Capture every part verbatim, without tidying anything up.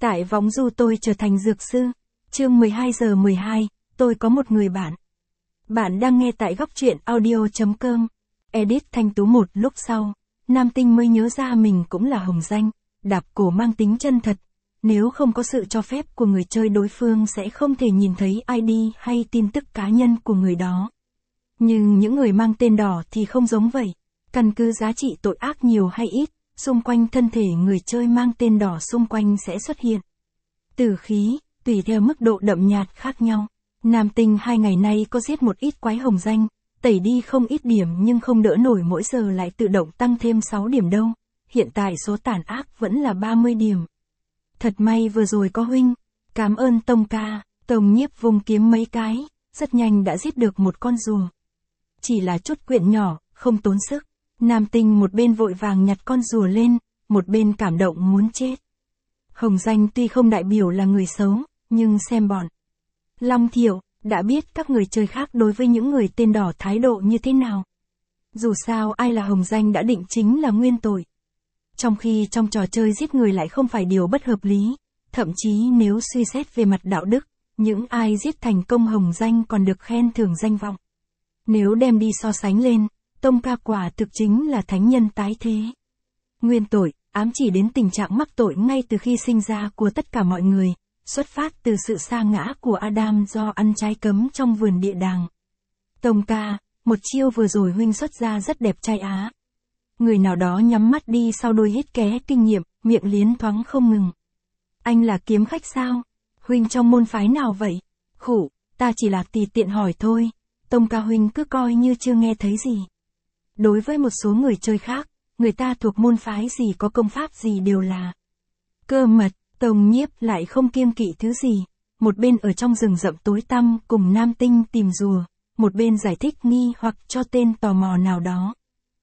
Tại Võng Du tôi trở thành dược sư. Chương mười hai giờ mười hai, tôi có một người bạn. Bạn đang nghe tại góc truyện audio chấm com. Edit Thanh Tú. Một lúc sau, Nam Tinh mới nhớ ra mình cũng là hồng danh, đạp cổ mang tính chân thật. Nếu không có sự cho phép của người chơi, đối phương sẽ không thể nhìn thấy i đê hay tin tức cá nhân của người đó. Nhưng những người mang tên đỏ thì không giống vậy. Căn cứ giá trị tội ác nhiều hay ít, xung quanh thân thể người chơi mang tên đỏ xung quanh sẽ xuất hiện tử khí, tùy theo mức độ đậm nhạt khác nhau. Nam Tinh hai ngày nay có giết một ít quái hồng danh, tẩy đi không ít điểm nhưng không đỡ nổi mỗi giờ lại tự động tăng thêm sáu điểm đâu. Hiện tại số tàn ác vẫn là ba mươi điểm. Thật may vừa rồi có huynh. Cảm ơn Tông ca. Tông Nhiếp vùng kiếm mấy cái, rất nhanh đã giết được một con rùa. Chỉ là chút quyện nhỏ, không tốn sức. Nam Tinh một bên vội vàng nhặt con rùa lên, một bên cảm động muốn chết. Hồng danh tuy không đại biểu là người xấu, nhưng xem bọn Long Thiệu đã biết các người chơi khác đối với những người tên đỏ thái độ như thế nào. Dù sao ai là hồng danh đã định chính là nguyên tội. Trong khi trong trò chơi giết người lại không phải điều bất hợp lý, thậm chí nếu suy xét về mặt đạo đức, những ai giết thành công hồng danh còn được khen thưởng danh vọng. Nếu đem đi so sánh lên, Tông ca quả thực chính là thánh nhân tái thế. Nguyên tội, ám chỉ đến tình trạng mắc tội ngay từ khi sinh ra của tất cả mọi người, xuất phát từ sự sa ngã của Adam do ăn trái cấm trong vườn địa đàng. Tông ca, một chiêu vừa rồi huynh xuất ra rất đẹp trai á. Người nào đó nhắm mắt đi sau đôi hít ké kinh nghiệm, miệng liến thoáng không ngừng. Anh là kiếm khách sao? Huynh trong môn phái nào vậy? Khủ, ta chỉ là tùy tiện hỏi thôi. Tông ca huynh cứ coi như chưa nghe thấy gì. Đối với một số người chơi khác, người ta thuộc môn phái gì có công pháp gì đều là cơ mật. Tông Nhiếp lại không kiêng kỵ thứ gì. Một bên ở trong rừng rậm tối tăm cùng Nam Tinh tìm rùa, một bên giải thích nghi hoặc cho tên tò mò nào đó.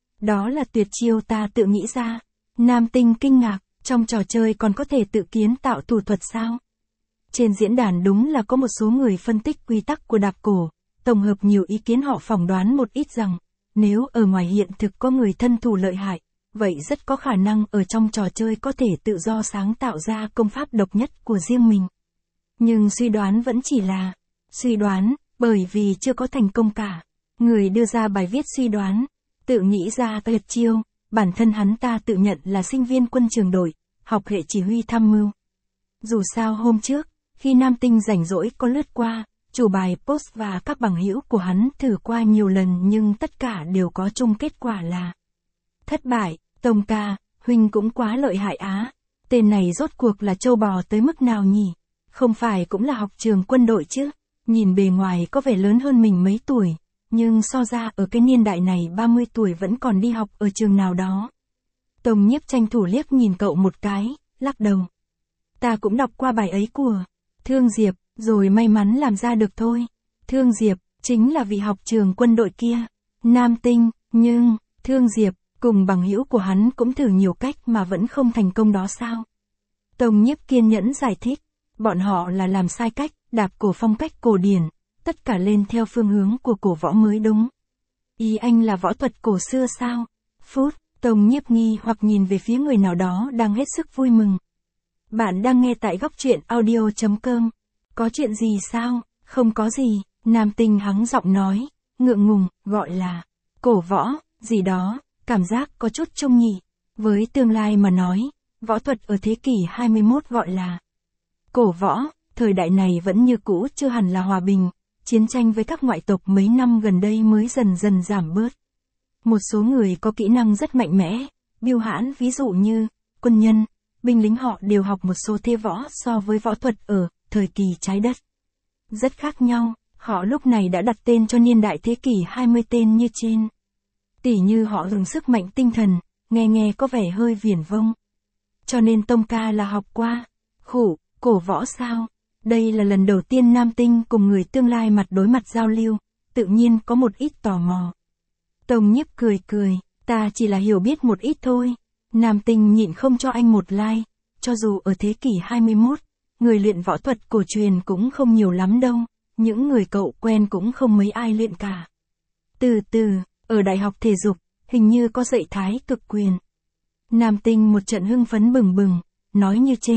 Đó là tuyệt chiêu ta tự nghĩ ra. Nam Tinh kinh ngạc, trong trò chơi còn có thể tự kiến tạo thủ thuật sao? Trên diễn đàn đúng là có một số người phân tích quy tắc của đạp cổ, tổng hợp nhiều ý kiến họ phỏng đoán một ít rằng, nếu ở ngoài hiện thực có người thân thủ lợi hại, vậy rất có khả năng ở trong trò chơi có thể tự do sáng tạo ra công pháp độc nhất của riêng mình. Nhưng suy đoán vẫn chỉ là suy đoán, bởi vì chưa có thành công cả. Người đưa ra bài viết suy đoán, tự nghĩ ra tuyệt chiêu, bản thân hắn ta tự nhận là sinh viên quân trường đội, học hệ chỉ huy tham mưu. Dù sao hôm trước, khi Nam Tinh rảnh rỗi có lướt qua, chủ bài post và các bằng hữu của hắn thử qua nhiều lần nhưng tất cả đều có chung kết quả là thất bại. Tông ca, huynh cũng quá lợi hại á. Tên này rốt cuộc là trâu bò tới mức nào nhỉ? Không phải cũng là học trường quân đội chứ? Nhìn bề ngoài có vẻ lớn hơn mình mấy tuổi, nhưng so ra ở cái niên đại này ba mươi tuổi vẫn còn đi học ở trường nào đó. Tông Nhiếp tranh thủ liếc nhìn cậu một cái, lắc đầu. Ta cũng đọc qua bài ấy của Thương Diệp, rồi may mắn làm ra được thôi. Thương Diệp, chính là vị học trường quân đội kia. Nam Tinh, nhưng, Thương Diệp, cùng bằng hữu của hắn cũng thử nhiều cách mà vẫn không thành công đó sao? Tông Nhiếp kiên nhẫn giải thích, bọn họ là làm sai cách, đạp cổ phong cách cổ điển, tất cả lên theo phương hướng của cổ võ mới đúng. Ý anh là võ thuật cổ xưa sao? Phút, Tông Nhiếp nghi hoặc nhìn về phía người nào đó đang hết sức vui mừng. Bạn đang nghe tại góc truyện audio chấm com. Có chuyện gì sao? Không có gì, Nam Tinh hắng giọng nói, ngượng ngùng, gọi là cổ võ, gì đó. Cảm giác có chút chung nhỉ. Với tương lai mà nói, võ thuật ở thế kỷ hai mươi mốt gọi là cổ võ, thời đại này vẫn như cũ chưa hẳn là hòa bình, chiến tranh với các ngoại tộc mấy năm gần đây mới dần dần giảm bớt. Một số người có kỹ năng rất mạnh mẽ, biêu hãn ví dụ như quân nhân, binh lính họ đều học một số thế võ so với võ thuật ở thời kỳ trái đất. Rất khác nhau, họ lúc này đã đặt tên cho niên đại thế kỷ hai mươi tên như trên. Tỉ như họ dùng sức mạnh tinh thần, nghe nghe có vẻ hơi viển vông. Cho nên Tông ca là học qua khủ, cổ võ sao? Đây là lần đầu tiên Nam Tinh cùng người tương lai mặt đối mặt giao lưu, tự nhiên có một ít tò mò. Tông Nhiếp cười cười, ta chỉ là hiểu biết một ít thôi. Nam Tinh nhịn không cho anh một like, cho dù ở thế kỷ hai mươi mốt, người luyện võ thuật cổ truyền cũng không nhiều lắm đâu, những người cậu quen cũng không mấy ai luyện cả. Từ từ, ở đại học thể dục, hình như có dạy thái cực quyền. Nam Tinh một trận hưng phấn bừng bừng, nói như trên,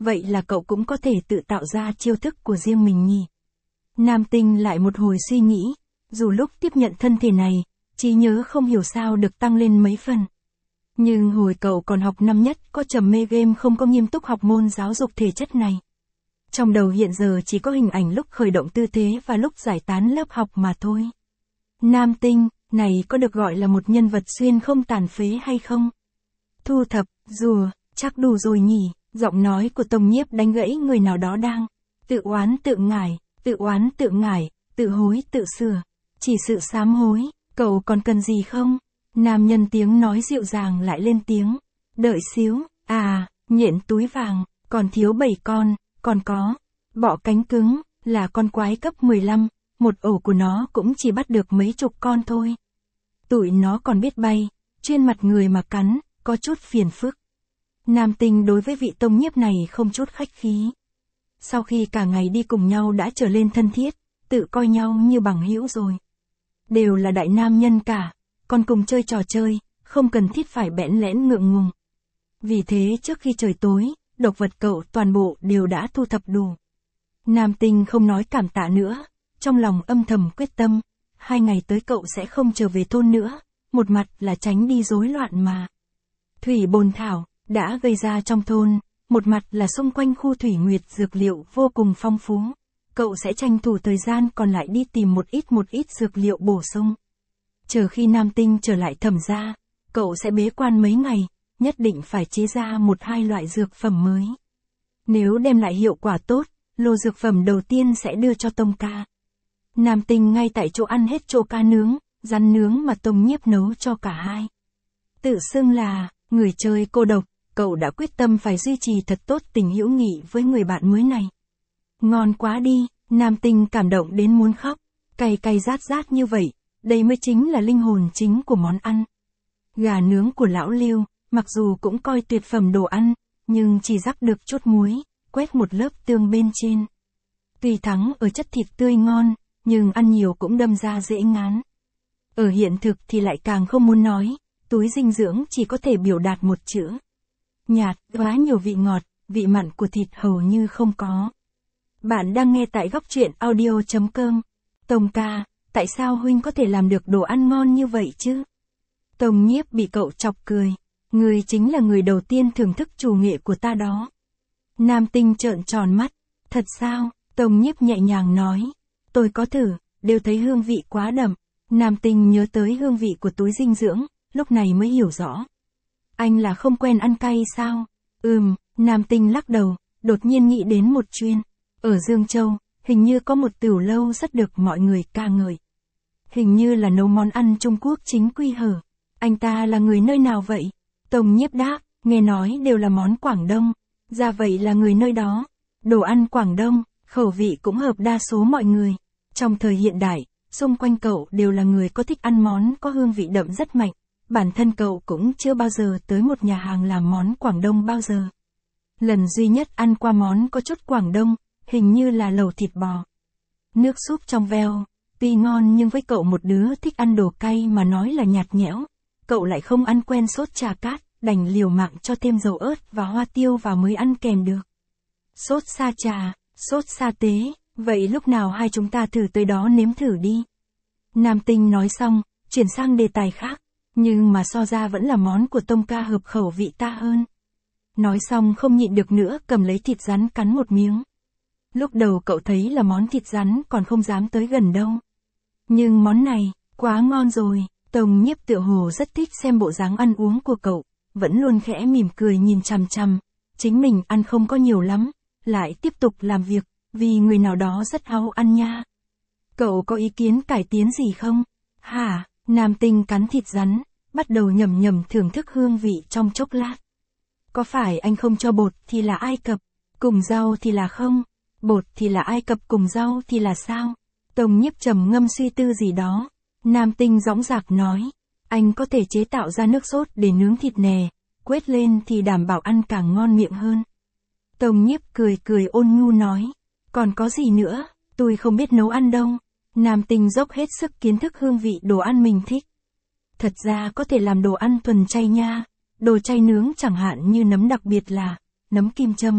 vậy là cậu cũng có thể tự tạo ra chiêu thức của riêng mình nhỉ? Nam Tinh lại một hồi suy nghĩ, dù lúc tiếp nhận thân thể này, trí nhớ không hiểu sao được tăng lên mấy phần. Nhưng hồi cậu còn học năm nhất có trầm mê game không có nghiêm túc học môn giáo dục thể chất này. Trong đầu hiện giờ chỉ có hình ảnh lúc khởi động tư thế và lúc giải tán lớp học mà thôi. Nam Tinh, này có được gọi là một nhân vật xuyên không tàn phế hay không? Thu thập, rùa, chắc đủ rồi nhỉ, giọng nói của Tông Nhiếp đánh gãy người nào đó đang tự oán tự ngải, tự oán tự ngải, tự hối tự sửa, chỉ sự sám hối, cậu còn cần gì không? Nam nhân tiếng nói dịu dàng lại lên tiếng, đợi xíu, à, nhện túi vàng, còn thiếu bảy con, còn có, bọ cánh cứng, là con quái cấp mười lăm, một ổ của nó cũng chỉ bắt được mấy chục con thôi. Tụi nó còn biết bay, chuyên mặt người mà cắn, có chút phiền phức. Nam Tinh đối với vị Tông Nhiếp này không chút khách khí. Sau khi cả ngày đi cùng nhau đã trở lên thân thiết, tự coi nhau như bằng hữu rồi. Đều là đại nam nhân cả, còn cùng chơi trò chơi, không cần thiết phải bẽn lẽn ngượng ngùng. Vì thế trước khi trời tối, độc vật cậu toàn bộ đều đã thu thập đủ. Nam Tinh không nói cảm tạ nữa, trong lòng âm thầm quyết tâm, hai ngày tới cậu sẽ không trở về thôn nữa, một mặt là tránh đi rối loạn mà thủy bồn thảo đã gây ra trong thôn, một mặt là xung quanh khu thủy nguyệt dược liệu vô cùng phong phú. Cậu sẽ tranh thủ thời gian còn lại đi tìm một ít một ít dược liệu bổ sung. Chờ khi Nam Tinh trở lại Thẩm gia, cậu sẽ bế quan mấy ngày, nhất định phải chế ra một hai loại dược phẩm mới. Nếu đem lại hiệu quả tốt, lô dược phẩm đầu tiên sẽ đưa cho Tông ca. Nam Tinh ngay tại chỗ ăn hết chỗ cá nướng, rắn nướng mà Tông Nhiếp nấu cho cả hai. Tự xưng là người chơi cô độc, cậu đã quyết tâm phải duy trì thật tốt tình hữu nghị với người bạn mới này. Ngon quá đi, Nam Tinh cảm động đến muốn khóc, cay cay rát rát như vậy, đây mới chính là linh hồn chính của món ăn. Gà nướng của lão Lưu, mặc dù cũng coi tuyệt phẩm đồ ăn, nhưng chỉ rắc được chút muối, quét một lớp tương bên trên. Tuy thắng ở chất thịt tươi ngon, nhưng ăn nhiều cũng đâm ra dễ ngán. Ở hiện thực thì lại càng không muốn nói, túi dinh dưỡng chỉ có thể biểu đạt một chữ. Nhạt, quá nhiều vị ngọt, vị mặn của thịt hầu như không có. Bạn đang nghe tại góc truyện audio chấm com. Tông ca, tại sao huynh có thể làm được đồ ăn ngon như vậy chứ? Tông Nhiếp bị cậu chọc cười. Người chính là người đầu tiên thưởng thức chủ nghệ của ta đó. Nam Tinh trợn tròn mắt. Thật sao? Tông Nhiếp nhẹ nhàng nói. Tôi có thử, đều thấy hương vị quá đậm. Nam Tinh nhớ tới hương vị của túi dinh dưỡng, lúc này mới hiểu rõ. Anh là không quen ăn cay sao? Ừm, Nam Tinh lắc đầu, đột nhiên nghĩ đến một chuyên. Ở Dương Châu, hình như có một tửu lâu rất được mọi người ca ngợi. Hình như là nấu món ăn Trung Quốc chính quy hở. Anh ta là người nơi nào vậy? Tông Nhiếp đáp, nghe nói đều là món Quảng Đông. Ra vậy là người nơi đó. Đồ ăn Quảng Đông, khẩu vị cũng hợp đa số mọi người. Trong thời hiện đại, xung quanh cậu đều là người có thích ăn món có hương vị đậm rất mạnh. Bản thân cậu cũng chưa bao giờ tới một nhà hàng làm món Quảng Đông bao giờ. Lần duy nhất ăn qua món có chút Quảng Đông, hình như là lẩu thịt bò. Nước súp trong veo, tuy ngon nhưng với cậu một đứa thích ăn đồ cay mà nói là nhạt nhẽo. Cậu lại không ăn quen sốt chả cát, đành liều mạng cho thêm dầu ớt và hoa tiêu vào mới ăn kèm được. Sốt sa trà, sốt sa tế, vậy lúc nào hai chúng ta thử tới đó nếm thử đi. Nam Tinh nói xong, chuyển sang đề tài khác. Nhưng mà so ra vẫn là món của Tông ca hợp khẩu vị ta hơn. Nói xong không nhịn được nữa cầm lấy thịt rắn cắn một miếng. Lúc đầu cậu thấy là món thịt rắn còn không dám tới gần đâu. Nhưng món này, quá ngon rồi. Tông Nhiếp tựa hồ rất thích xem bộ dáng ăn uống của cậu, vẫn luôn khẽ mỉm cười nhìn chằm chằm. Chính mình ăn không có nhiều lắm, lại tiếp tục làm việc, vì người nào đó rất háo ăn nha. Cậu có ý kiến cải tiến gì không? Hả? Nam Tinh cắn thịt rắn, bắt đầu nhầm nhầm thưởng thức hương vị trong chốc lát. Có phải anh không cho bột thì là Ai Cập, cùng rau thì là không? Bột thì là Ai Cập cùng rau thì là sao? Tông Nhiếp trầm ngâm suy tư gì đó. Nam Tinh dõng dạc nói, anh có thể chế tạo ra nước sốt để nướng thịt nè, quết lên thì đảm bảo ăn càng ngon miệng hơn. Tông Nhiếp cười cười ôn nhu nói, còn có gì nữa, tôi không biết nấu ăn đâu. Nam Tinh dốc hết sức kiến thức hương vị đồ ăn mình thích. Thật ra có thể làm đồ ăn thuần chay nha, đồ chay nướng chẳng hạn như nấm đặc biệt là nấm kim châm,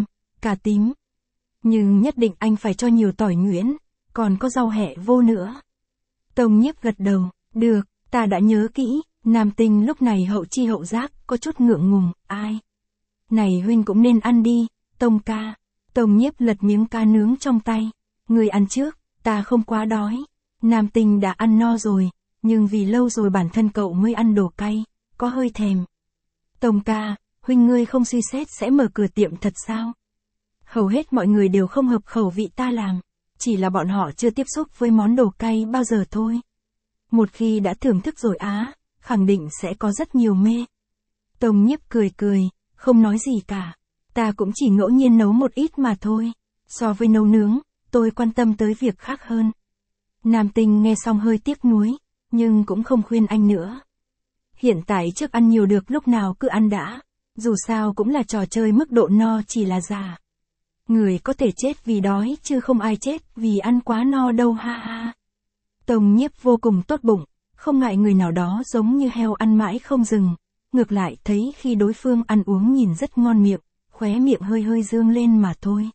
cà tím. Nhưng nhất định anh phải cho nhiều tỏi nhuyễn, còn có rau hẹ vô nữa. Tông Nhiếp gật đầu, được, ta đã nhớ kỹ. Nam Tinh lúc này hậu chi hậu giác, có chút ngượng ngùng, ai? Này huynh cũng nên ăn đi, Tông ca. Tông Nhiếp lật miếng cá nướng trong tay. Người ăn trước, ta không quá đói. Nam Tinh đã ăn no rồi, nhưng vì lâu rồi bản thân cậu mới ăn đồ cay, có hơi thèm. Tông ca, huynh ngươi không suy xét sẽ mở cửa tiệm thật sao? Hầu hết mọi người đều không hợp khẩu vị ta làm, chỉ là bọn họ chưa tiếp xúc với món đồ cay bao giờ thôi. Một khi đã thưởng thức rồi á, khẳng định sẽ có rất nhiều mê. Tông Nhiếp cười cười, không nói gì cả. Ta cũng chỉ ngẫu nhiên nấu một ít mà thôi. So với nấu nướng, tôi quan tâm tới việc khác hơn. Nam Tinh nghe xong hơi tiếc nuối, nhưng cũng không khuyên anh nữa. Hiện tại trước ăn nhiều được lúc nào cứ ăn đã. Dù sao cũng là trò chơi mức độ no chỉ là giả. Người có thể chết vì đói chứ không ai chết vì ăn quá no đâu ha ha. Tông Nhiếp vô cùng tốt bụng, không ngại người nào đó giống như heo ăn mãi không dừng. Ngược lại thấy khi đối phương ăn uống nhìn rất ngon miệng, khóe miệng hơi hơi dương lên mà thôi.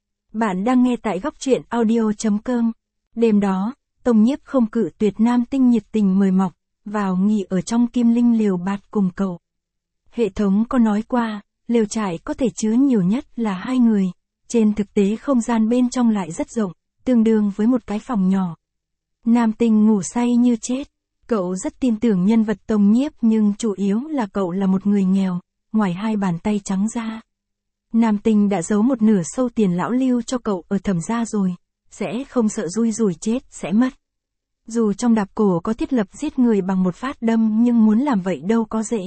Bạn đang nghe tại góc truyện audio chấm com. Đêm đó, Tông Nhiếp không cự tuyệt. Nam Tinh nhiệt tình mời mọc, vào nghỉ ở trong Kim Linh lều bạt cùng cậu. Hệ thống có nói qua, lều trại có thể chứa nhiều nhất là hai người. Trên thực tế không gian bên trong lại rất rộng, tương đương với một cái phòng nhỏ. Nam Tinh ngủ say như chết. Cậu rất tin tưởng nhân vật Tông Nhiếp nhưng chủ yếu là cậu là một người nghèo, ngoài hai bàn tay trắng ra. Nam Tinh đã giấu một nửa sâu tiền lão lưu cho cậu ở Thẩm gia rồi, sẽ không sợ rui rủi chết sẽ mất. Dù trong đạp cổ có thiết lập giết người bằng một phát đâm nhưng muốn làm vậy đâu có dễ.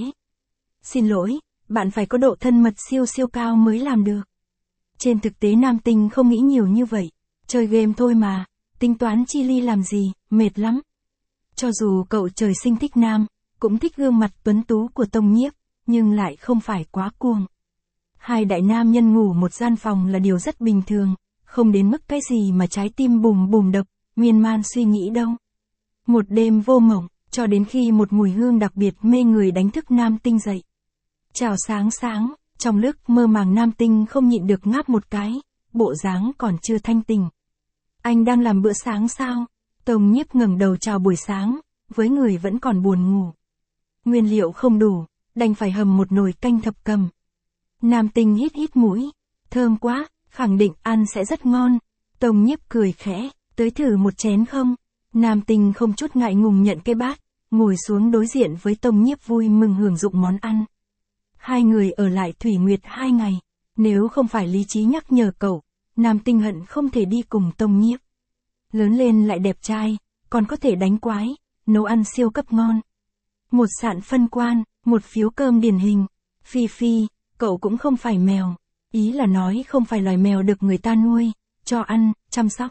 Xin lỗi, bạn phải có độ thân mật siêu siêu cao mới làm được. Trên thực tế Nam Tinh không nghĩ nhiều như vậy, chơi game thôi mà, tính toán chi ly làm gì, mệt lắm. Cho dù cậu trời sinh thích nam, cũng thích gương mặt tuấn tú của Tông Nhiếp, nhưng lại không phải quá cuồng. Hai đại nam nhân ngủ một gian phòng là điều rất bình thường, không đến mức cái gì mà trái tim bùm bùm đập, miên man suy nghĩ đâu. Một đêm vô mộng, cho đến khi một mùi hương đặc biệt mê người đánh thức Nam Tinh dậy. Chào sáng sáng, trong lúc mơ màng Nam Tinh không nhịn được ngáp một cái, bộ dáng còn chưa thanh tỉnh. Anh đang làm bữa sáng sao? Tông Nhiếp ngẩng đầu chào buổi sáng, với người vẫn còn buồn ngủ. Nguyên liệu không đủ, đành phải hầm một nồi canh thập cầm. Nam Tinh hít hít mũi, thơm quá, khẳng định ăn sẽ rất ngon. Tông Nhiếp cười khẽ, tới thử một chén không? Nam Tinh không chút ngại ngùng nhận cái bát, ngồi xuống đối diện với Tông Nhiếp vui mừng hưởng dụng món ăn. Hai người ở lại Thủy Nguyệt hai ngày, nếu không phải lý trí nhắc nhở cậu, Nam Tinh hận không thể đi cùng Tông Nhiếp. Lớn lên lại đẹp trai, còn có thể đánh quái, nấu ăn siêu cấp ngon. Một sạn phân quan, một phiếu cơm điển hình. Phi Phi, cậu cũng không phải mèo. Ý là nói không phải loài mèo được người ta nuôi, cho ăn, chăm sóc.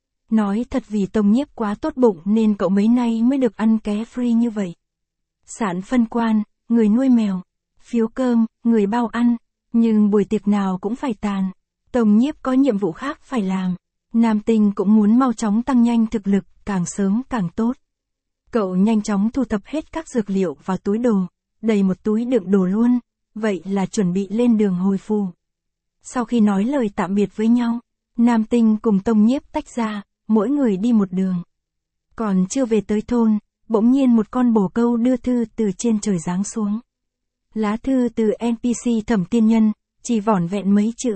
Nói thật vì Tông Nhiếp quá tốt bụng nên cậu mấy nay mới được ăn ké free như vậy. Sạn phân quan, người nuôi mèo. Phiếu cơm, người bao ăn. Nhưng buổi tiệc nào cũng phải tàn. Tông Nhiếp có nhiệm vụ khác phải làm. Nam Tinh cũng muốn mau chóng tăng nhanh thực lực, càng sớm càng tốt. Cậu nhanh chóng thu thập hết các dược liệu vào túi đồ, đầy một túi đựng đồ luôn, vậy là chuẩn bị lên đường hồi phù. Sau khi nói lời tạm biệt với nhau, Nam Tinh cùng Tông Nhiếp tách ra, mỗi người đi một đường. Còn chưa về tới thôn, bỗng nhiên một con bồ câu đưa thư từ trên trời giáng xuống. Lá thư từ en pê xê Thẩm Tiên Nhân, chỉ vỏn vẹn mấy chữ.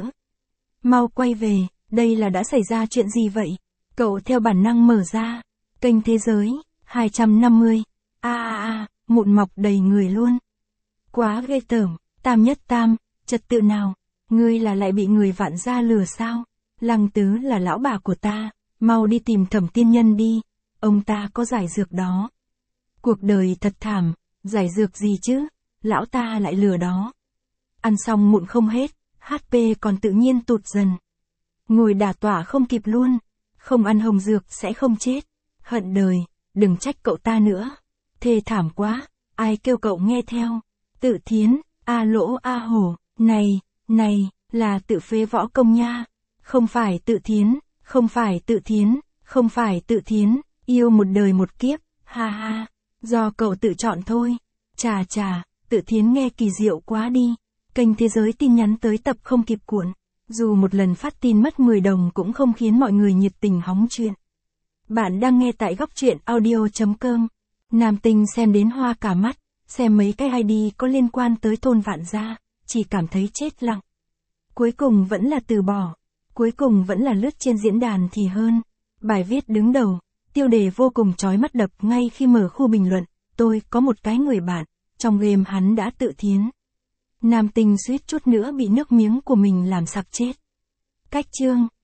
Mau quay về. Đây là đã xảy ra chuyện gì vậy? Cậu theo bản năng mở ra. Kênh Thế Giới, hai trăm năm mươi. A a a, mụn mọc đầy người luôn. Quá ghê tởm, Tam Nhất Tam, trật tự nào? Ngươi là lại bị người vạn gia lừa sao? Lăng Tứ là lão bà của ta, mau đi tìm Thẩm Tiên Nhân đi. Ông ta có giải dược đó. Cuộc đời thật thảm, giải dược gì chứ? Lão ta lại lừa đó. Ăn xong mụn không hết, hát pê còn tự nhiên tụt dần. Ngồi đả tỏa không kịp luôn. Không ăn hồng dược sẽ không chết. Hận đời, đừng trách cậu ta nữa. Thê thảm quá, ai kêu cậu nghe theo. Tự Thiến, a lỗ a hổ, này, này, là tự phế võ công nha. Không phải Tự Thiến, không phải Tự Thiến, không phải Tự Thiến, yêu một đời một kiếp, ha ha, do cậu tự chọn thôi. Chà chà, Tự Thiến nghe kỳ diệu quá đi. Kênh Thế Giới tin nhắn tới tập không kịp cuộn. Dù một lần phát tin mất mười đồng cũng không khiến mọi người nhiệt tình hóng chuyện. Bạn đang nghe tại góc truyện audio.com. Nam tinh xem đến hoa cả mắt, xem mấy cái i đê có liên quan tới thôn Vạn Gia, chỉ cảm thấy chết lặng. Cuối cùng vẫn là từ bỏ, cuối cùng vẫn là lướt trên diễn đàn thì hơn. Bài viết đứng đầu, tiêu đề vô cùng chói mắt đập ngay khi mở khu bình luận, tôi có một cái người bạn, trong game hắn đã tự thiến. Nam tinh suýt chút nữa bị nước miếng của mình làm sặc chết. Cách chương